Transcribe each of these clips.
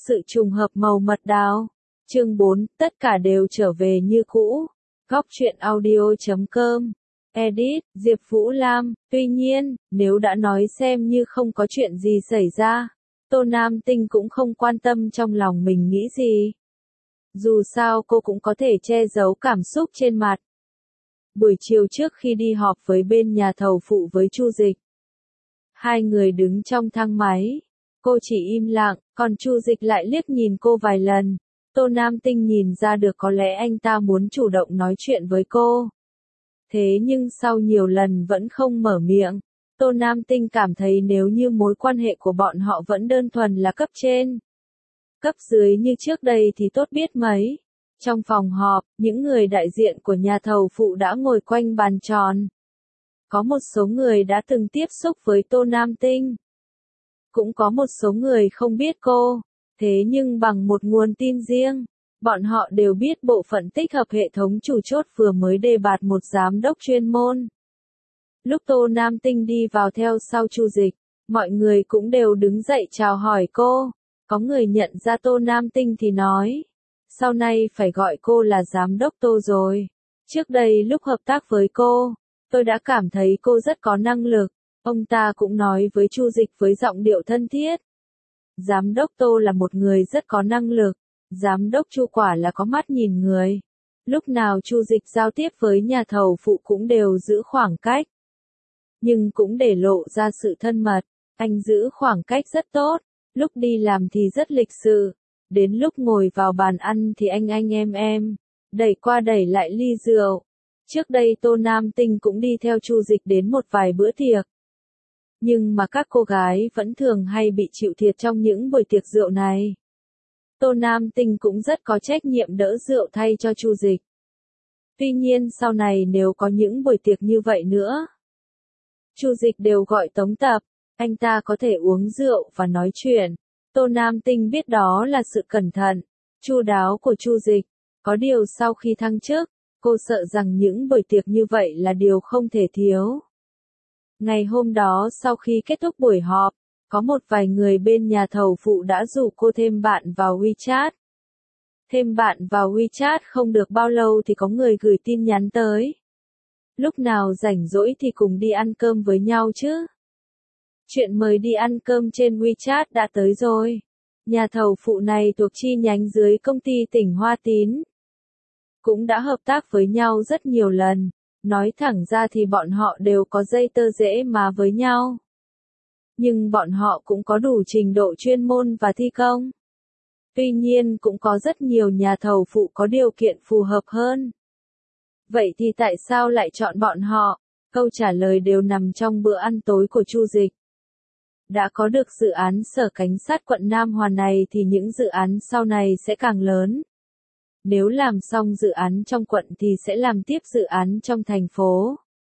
Sự trùng hợp màu mật đào. Chương 4, tất cả đều trở về như cũ. Góc truyện audio.com. Edit, Diệp Vũ Lam. Tuy nhiên, nếu đã nói xem như không có chuyện gì xảy ra, Tô Nam Tinh cũng không quan tâm trong lòng mình nghĩ gì. Dù sao cô cũng có thể che giấu cảm xúc trên mặt. Buổi chiều trước khi đi họp với bên nhà thầu phụ với Chu Dịch, hai người đứng trong thang máy. Cô chỉ im lặng, còn Chu Dịch lại liếc nhìn cô vài lần. Tô Nam Tinh nhìn ra được có lẽ anh ta muốn chủ động nói chuyện với cô. Thế nhưng sau nhiều lần vẫn không mở miệng. Tô Nam Tinh cảm thấy nếu như mối quan hệ của bọn họ vẫn đơn thuần là cấp trên, cấp dưới như trước đây thì tốt biết mấy. Trong phòng họp, những người đại diện của nhà thầu phụ đã ngồi quanh bàn tròn. Có một số người đã từng tiếp xúc với Tô Nam Tinh. Cũng có một số người không biết cô. Thế nhưng bằng một nguồn tin riêng, bọn họ đều biết bộ phận tích hợp hệ thống chủ chốt vừa mới đề bạt một giám đốc chuyên môn. Lúc Tô Nam Tinh đi vào theo sau Chu Dịch, mọi người cũng đều đứng dậy chào hỏi cô. Có người nhận ra Tô Nam Tinh thì nói, sau này phải gọi cô là giám đốc Tô rồi. Trước đây lúc hợp tác với cô, tôi đã cảm thấy cô rất có năng lực. Ông ta cũng nói với Chu Dịch với giọng điệu thân thiết. Giám đốc Tô là một người rất có năng lực. Giám đốc Chu quả là có mắt nhìn người. Lúc nào Chu Dịch giao tiếp với nhà thầu phụ cũng đều giữ khoảng cách. Nhưng cũng để lộ ra sự thân mật. Anh giữ khoảng cách rất tốt. Lúc đi làm thì rất lịch sự. Đến lúc ngồi vào bàn ăn thì anh em. Đẩy qua đẩy lại ly rượu. Trước đây Tô Nam Tinh cũng đi theo Chu Dịch đến một vài bữa tiệc. Nhưng mà các cô gái vẫn thường hay bị chịu thiệt trong những buổi tiệc rượu này. Tô Nam Tinh cũng rất có trách nhiệm đỡ rượu thay cho Chu Dịch. Tuy nhiên sau này nếu có những buổi tiệc như vậy nữa, Chu Dịch đều gọi Tống Tập, anh ta có thể uống rượu và nói chuyện. Tô Nam Tinh biết đó là sự cẩn thận, chu đáo của Chu Dịch. Có điều sau khi thăng chức, cô sợ rằng những buổi tiệc như vậy là điều không thể thiếu. Ngày hôm đó sau khi kết thúc buổi họp, có một vài người bên nhà thầu phụ đã rủ cô thêm bạn vào WeChat. Thêm bạn vào WeChat không được bao lâu thì có người gửi tin nhắn tới. Lúc nào rảnh rỗi thì cùng đi ăn cơm với nhau chứ. Chuyện mời đi ăn cơm trên WeChat đã tới rồi. Nhà thầu phụ này thuộc chi nhánh dưới công ty tỉnh Hoa Tín. Cũng đã hợp tác với nhau rất nhiều lần. Nói thẳng ra thì bọn họ đều có dây tơ rễ má với nhau. Nhưng bọn họ cũng có đủ trình độ chuyên môn và thi công. Tuy nhiên cũng có rất nhiều nhà thầu phụ có điều kiện phù hợp hơn. Vậy thì tại sao lại chọn bọn họ? Câu trả lời đều nằm trong bữa ăn tối của Chu Dịch. Đã có được dự án sở cảnh sát quận Nam Hoàn này thì những dự án sau này sẽ càng lớn. Nếu làm xong dự án trong quận thì sẽ làm tiếp dự án trong thành phố.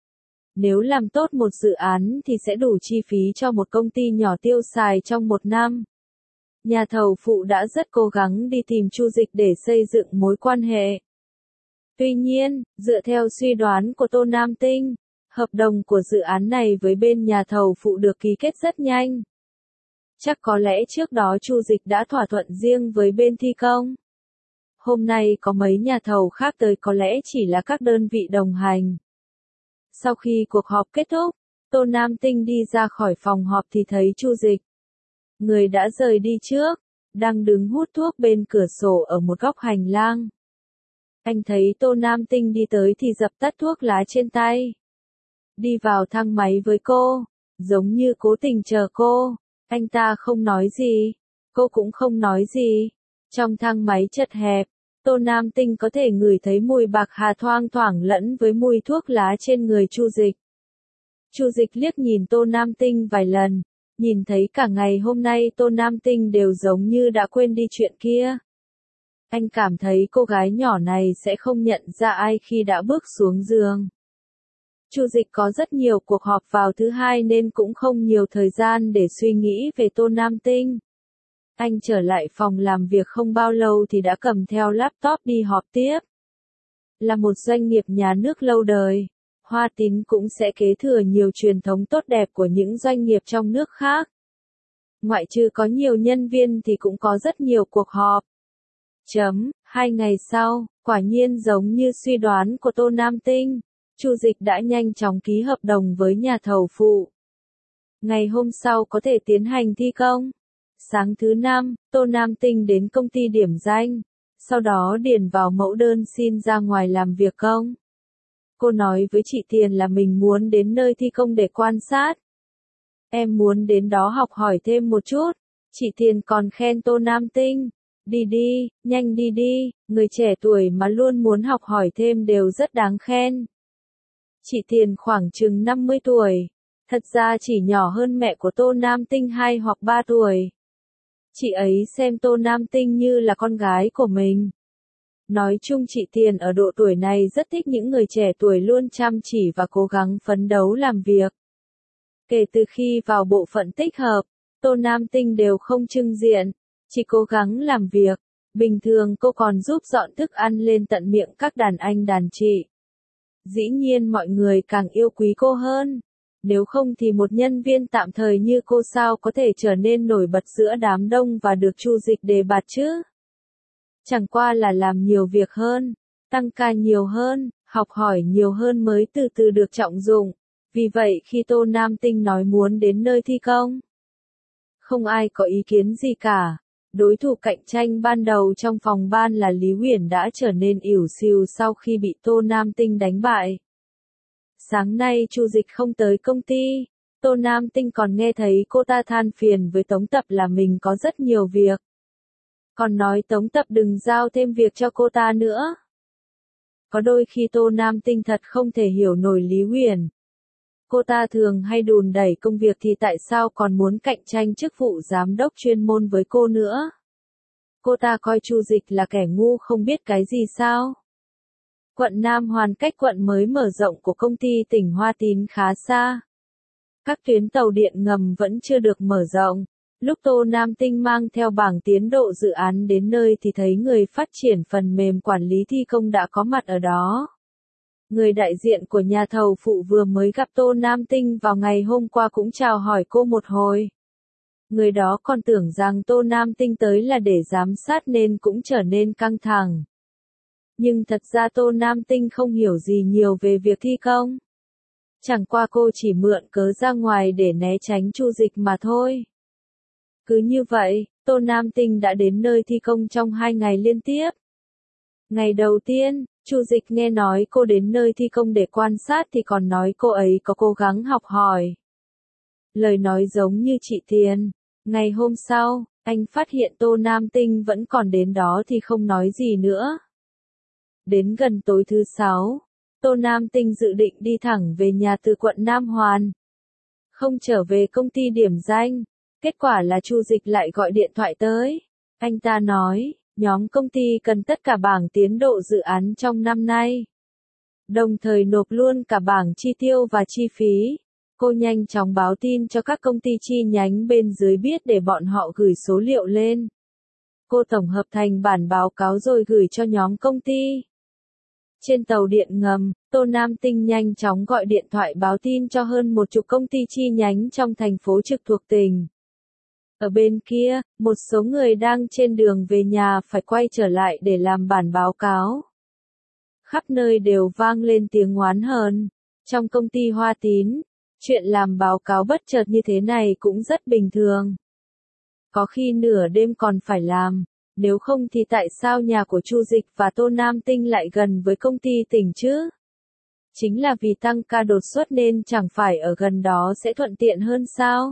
Nếu làm tốt một dự án thì sẽ đủ chi phí cho một công ty nhỏ tiêu xài trong một năm. Nhà thầu phụ đã rất cố gắng đi tìm Chu Dịch để xây dựng mối quan hệ. Tuy nhiên, dựa theo suy đoán của Tô Nam Tinh, hợp đồng của dự án này với bên nhà thầu phụ được ký kết rất nhanh. Chắc có lẽ trước đó Chu Dịch đã thỏa thuận riêng với bên thi công. Hôm nay có mấy nhà thầu khác tới có lẽ chỉ là các đơn vị đồng hành. Sau khi cuộc họp kết thúc, Tô Nam Tinh đi ra khỏi phòng họp thì thấy Chu Dịch. Người đã rời đi trước, đang đứng hút thuốc bên cửa sổ ở một góc hành lang. Anh thấy Tô Nam Tinh đi tới thì dập tắt thuốc lá trên tay. Đi vào thang máy với cô, giống như cố tình chờ cô. Anh ta không nói gì, cô cũng không nói gì. Trong thang máy chật hẹp, Tô Nam Tinh có thể ngửi thấy mùi bạc hà thoang thoảng lẫn với mùi thuốc lá trên người Chu Dịch. Chu Dịch liếc nhìn Tô Nam Tinh vài lần, nhìn thấy cả ngày hôm nay Tô Nam Tinh đều giống như đã quên đi chuyện kia. Anh cảm thấy cô gái nhỏ này sẽ không nhận ra ai khi đã bước xuống giường. Chu Dịch có rất nhiều cuộc họp vào thứ hai nên cũng không nhiều thời gian để suy nghĩ về Tô Nam Tinh. Anh trở lại phòng làm việc không bao lâu thì đã cầm theo laptop đi họp tiếp. Là một doanh nghiệp nhà nước lâu đời, Hoa Tín cũng sẽ kế thừa nhiều truyền thống tốt đẹp của những doanh nghiệp trong nước khác. Ngoại trừ có nhiều nhân viên thì cũng có rất nhiều cuộc họp. 2 ngày sau, quả nhiên giống như suy đoán của Tô Nam Tinh, Chu Dịch đã nhanh chóng ký hợp đồng với nhà thầu phụ. Ngày hôm sau có thể tiến hành thi công. Sáng thứ năm, Tô Nam Tinh đến công ty điểm danh, sau đó điền vào mẫu đơn xin ra ngoài làm việc công. Cô nói với chị Tiền là mình muốn đến nơi thi công để quan sát. Em muốn đến đó học hỏi thêm một chút. Chị Tiền còn khen Tô Nam Tinh. Đi đi, nhanh đi đi, người trẻ tuổi mà luôn muốn học hỏi thêm đều rất đáng khen. Chị Tiền khoảng chừng 50 tuổi. Thật ra chỉ nhỏ hơn mẹ của Tô Nam Tinh 2 hoặc 3 tuổi. Chị ấy xem Tô Nam Tinh như là con gái của mình. Nói chung chị Tiền ở độ tuổi này rất thích những người trẻ tuổi luôn chăm chỉ và cố gắng phấn đấu làm việc. Kể từ khi vào bộ phận tích hợp, Tô Nam Tinh đều không trưng diện, chỉ cố gắng làm việc. Bình thường cô còn giúp dọn thức ăn lên tận miệng các đàn anh đàn chị. Dĩ nhiên mọi người càng yêu quý cô hơn. Nếu không thì một nhân viên tạm thời như cô sao có thể trở nên nổi bật giữa đám đông và được Chu Dịch đề bạt chứ? Chẳng qua là làm nhiều việc hơn, tăng ca nhiều hơn, học hỏi nhiều hơn mới từ từ được trọng dụng. Vì vậy khi Tô Nam Tinh nói muốn đến nơi thi công, không ai có ý kiến gì cả. Đối thủ cạnh tranh ban đầu trong phòng ban là Lý Huyền đã trở nên ỉu xìu sau khi bị Tô Nam Tinh đánh bại. Sáng nay Chu Dịch không tới công ty, Tô Nam Tinh còn nghe thấy cô ta than phiền với Tống Tập là mình có rất nhiều việc. Còn nói Tống Tập đừng giao thêm việc cho cô ta nữa. Có đôi khi Tô Nam Tinh thật không thể hiểu nổi Lý Huyền. Cô ta thường hay đùn đẩy công việc thì tại sao còn muốn cạnh tranh chức vụ giám đốc chuyên môn với cô nữa? Cô ta coi Chu Dịch là kẻ ngu không biết cái gì sao? Quận Nam Hoàn cách quận mới mở rộng của công ty tỉnh Hoa Tín khá xa. Các tuyến tàu điện ngầm vẫn chưa được mở rộng. Lúc Tô Nam Tinh mang theo bảng tiến độ dự án đến nơi thì thấy người phát triển phần mềm quản lý thi công đã có mặt ở đó. Người đại diện của nhà thầu phụ vừa mới gặp Tô Nam Tinh vào ngày hôm qua cũng chào hỏi cô một hồi. Người đó còn tưởng rằng Tô Nam Tinh tới là để giám sát nên cũng trở nên căng thẳng. Nhưng thật ra Tô Nam Tinh không hiểu gì nhiều về việc thi công. Chẳng qua cô chỉ mượn cớ ra ngoài để né tránh Chu Dịch mà thôi. Cứ như vậy, Tô Nam Tinh đã đến nơi thi công trong 2 ngày liên tiếp. Ngày đầu tiên, Chu Dịch nghe nói cô đến nơi thi công để quan sát thì còn nói cô ấy có cố gắng học hỏi. Lời nói giống như chị Tiền. Ngày hôm sau, anh phát hiện Tô Nam Tinh vẫn còn đến đó thì không nói gì nữa. Đến gần tối thứ 6, Tô Nam Tinh dự định đi thẳng về nhà từ quận Nam Hoàn. Không trở về công ty điểm danh. Kết quả là Chu Dịch lại gọi điện thoại tới. Anh ta nói, nhóm công ty cần tất cả bảng tiến độ dự án trong năm nay. Đồng thời nộp luôn cả bảng chi tiêu và chi phí. Cô nhanh chóng báo tin cho các công ty chi nhánh bên dưới biết để bọn họ gửi số liệu lên. Cô tổng hợp thành bản báo cáo rồi gửi cho nhóm công ty. Trên tàu điện ngầm, Tô Nam Tinh nhanh chóng gọi điện thoại báo tin cho hơn 10 công ty chi nhánh trong thành phố trực thuộc tỉnh. Ở bên kia, một số người đang trên đường về nhà phải quay trở lại để làm bản báo cáo. Khắp nơi đều vang lên tiếng oán hờn. Trong công ty Hoa Tín, chuyện làm báo cáo bất chợt như thế này cũng rất bình thường. Có khi nửa đêm còn phải làm, nếu không thì tại sao nhà của Chu Dịch và Tô Nam Tinh lại gần với công ty tỉnh chứ? Chính là vì tăng ca đột xuất nên chẳng phải ở gần đó sẽ thuận tiện hơn sao?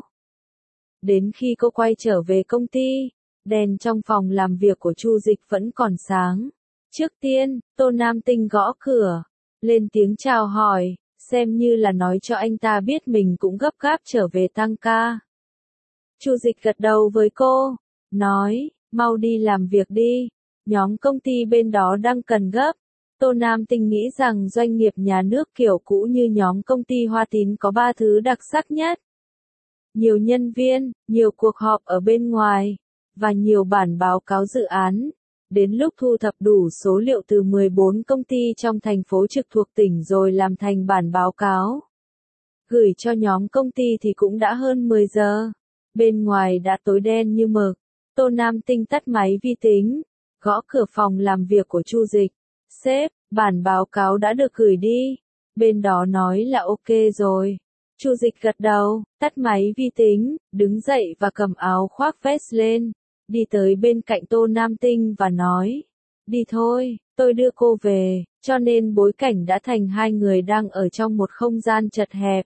Đến khi cô quay trở về công ty, đèn trong phòng làm việc của Chu Dịch vẫn còn sáng. Trước tiên, Tô Nam Tinh gõ cửa, lên tiếng chào hỏi, xem như là nói cho anh ta biết mình cũng gấp gáp trở về tăng ca. Chu Dịch gật đầu với cô, nói, mau đi làm việc đi, nhóm công ty bên đó đang cần gấp. Tô Nam Tinh nghĩ rằng doanh nghiệp nhà nước kiểu cũ như nhóm công ty Hoa Tín có 3 thứ đặc sắc nhất. Nhiều nhân viên, nhiều cuộc họp ở bên ngoài, và nhiều bản báo cáo dự án. Đến lúc thu thập đủ số liệu từ 14 công ty trong thành phố trực thuộc tỉnh rồi làm thành bản báo cáo. Gửi cho nhóm công ty thì cũng đã hơn 10 giờ. Bên ngoài đã tối đen như mực. Tô Nam Tinh tắt máy vi tính, gõ cửa phòng làm việc của Chu Dịch. Sếp, bản báo cáo đã được gửi đi. Bên đó nói là ok rồi. Chu Dịch gật đầu, tắt máy vi tính, đứng dậy và cầm áo khoác vest lên. Đi tới bên cạnh Tô Nam Tinh và nói. Đi thôi, tôi đưa cô về, cho nên bối cảnh đã thành hai người đang ở trong một không gian chật hẹp.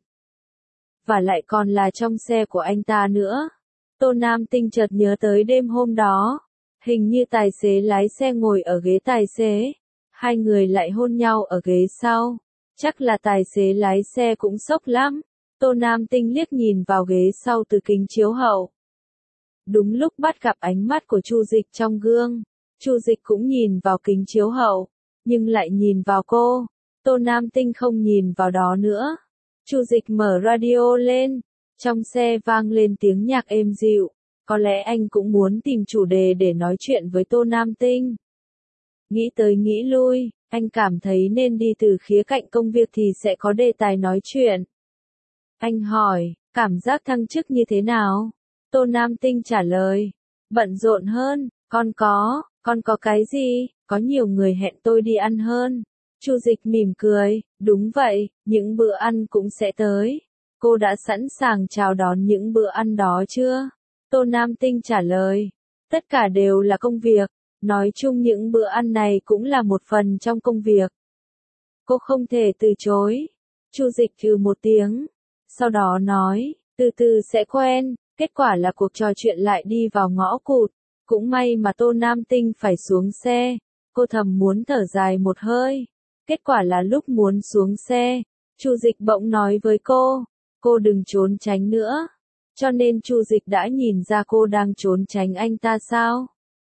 Và lại còn là trong xe của anh ta nữa. Tô Nam Tinh chợt nhớ tới đêm hôm đó. Hình như tài xế lái xe ngồi ở ghế tài xế. Hai người lại hôn nhau ở ghế sau. Chắc là tài xế lái xe cũng sốc lắm. Tô Nam Tinh liếc nhìn vào ghế sau từ kính chiếu hậu. Đúng lúc bắt gặp ánh mắt của Chu Dịch trong gương. Chu Dịch cũng nhìn vào kính chiếu hậu, nhưng lại nhìn vào cô. Tô Nam Tinh không nhìn vào đó nữa. Chu Dịch mở radio lên. Trong xe vang lên tiếng nhạc êm dịu. Có lẽ anh cũng muốn tìm chủ đề để nói chuyện với Tô Nam Tinh. Nghĩ tới nghĩ lui, anh cảm thấy nên đi từ khía cạnh công việc thì sẽ có đề tài nói chuyện. Anh hỏi, cảm giác thăng chức như thế nào? Tô Nam Tinh trả lời, bận rộn hơn, con có cái gì, có nhiều người hẹn tôi đi ăn hơn. Chu Dịch mỉm cười, đúng vậy, những bữa ăn cũng sẽ tới. Cô đã sẵn sàng chào đón những bữa ăn đó chưa? Tô Nam Tinh trả lời, tất cả đều là công việc, nói chung những bữa ăn này cũng là một phần trong công việc. Cô không thể từ chối. Chu Dịch hừ một tiếng, sau đó nói, từ từ sẽ quen. Kết quả là cuộc trò chuyện lại đi vào ngõ cụt. Cũng may mà Tô Nam Tinh phải xuống xe. Cô thầm muốn thở dài một hơi. Kết quả là lúc muốn xuống xe, Chu Dịch bỗng nói với cô đừng trốn tránh nữa. Cho nên Chu Dịch đã nhìn ra cô đang trốn tránh anh ta sao?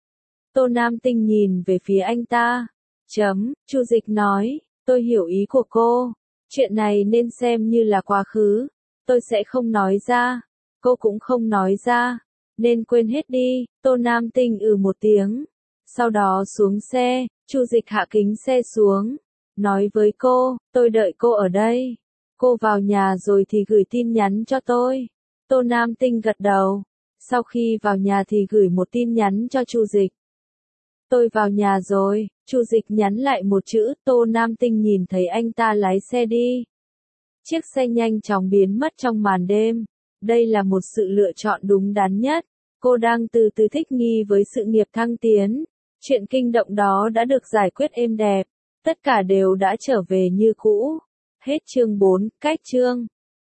Tô Nam Tinh nhìn về phía anh ta. Chu Dịch nói, tôi hiểu ý của cô. Chuyện này nên xem như là quá khứ. Tôi sẽ không nói ra. Cô cũng không nói ra. Nên quên hết đi. Tô Nam Tinh một tiếng. Sau đó xuống xe, Chu Dịch hạ kính xe xuống. Nói với cô, tôi đợi cô ở đây. Cô vào nhà rồi thì gửi tin nhắn cho tôi. Tô Nam Tinh gật đầu. Sau khi vào nhà thì gửi một tin nhắn cho Chu Dịch. Tôi vào nhà rồi. Chu Dịch nhắn lại một chữ. Tô Nam Tinh nhìn thấy anh ta lái xe đi. Chiếc xe nhanh chóng biến mất trong màn đêm. Đây là một sự lựa chọn đúng đắn nhất. Cô đang từ từ thích nghi với sự nghiệp thăng tiến. Chuyện kinh động đó đã được giải quyết êm đẹp. Tất cả đều đã trở về như cũ. Hết chương 4, cách chương.